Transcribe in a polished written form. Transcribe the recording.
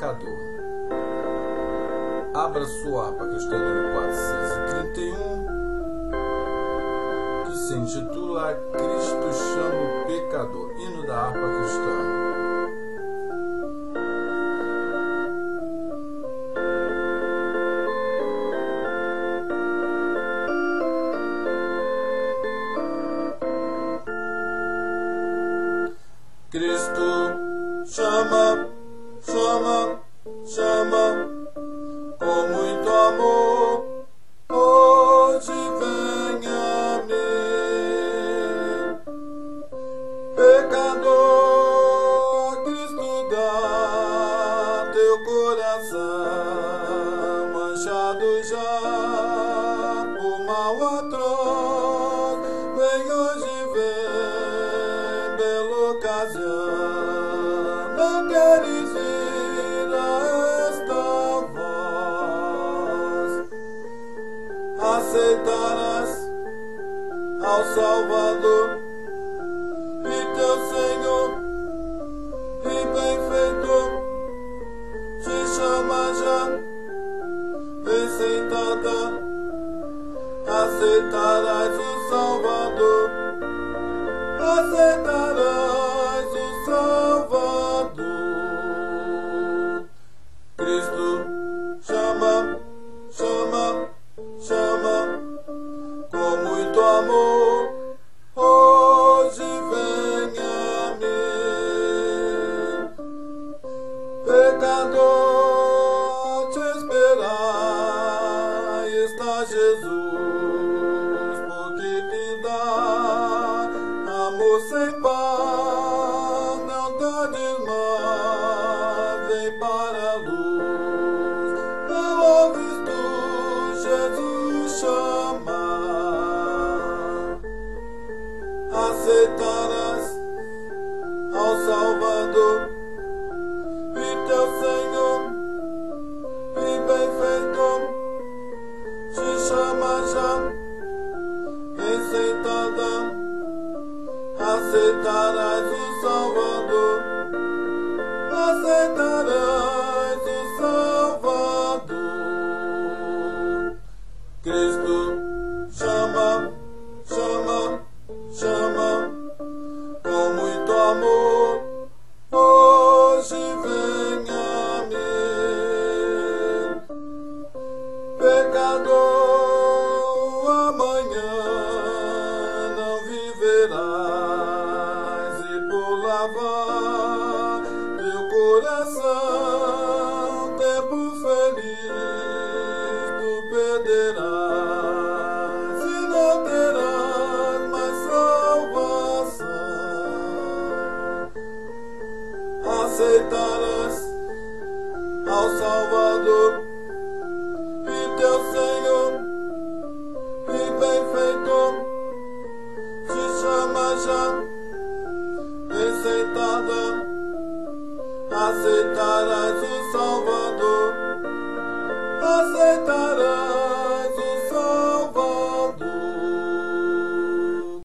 pecador. Abra sua harpa cristã número 431, que se intitula Cristo chama o pecador, hino da harpa cristã. Cristo chama, chama, chama, com muito amor, hoje vem a mim. Pecador, a Cristo dá teu coração, manchado já por mal atroz, vem hoje, vem, bela ocasião. Não queres ir a esta voz, aceitarás ao Salvador e teu Senhor e benfeitor te chama já, vem sentada, aceitarás o Salvador, aceitarás o Salvador. Cristo chama, chama, chama, com muito amor, hoje vem a mim. Pecador, te esperar está Jesus, porque te dá amor sem par, não tardes mais, vem para a luz. Não ouves tu Jesus chamar, aceitarás ao Salvador e teu Senhor e benfeitor te chama já, vem sentada, aceitarás o Salvador, aceitarás o Salvador. Cristo chama, chama, chama, com muito amor, hoje vem a mim. Pecador, amanhã não viverás, e por lavar teu coração, tempo feliz tu perderás, e não terás mais salvação. Aceitarás ao Salvador e teu Senhor e benfeitor te chama já, vem sentada, aceitarás o Salvador, aceitarás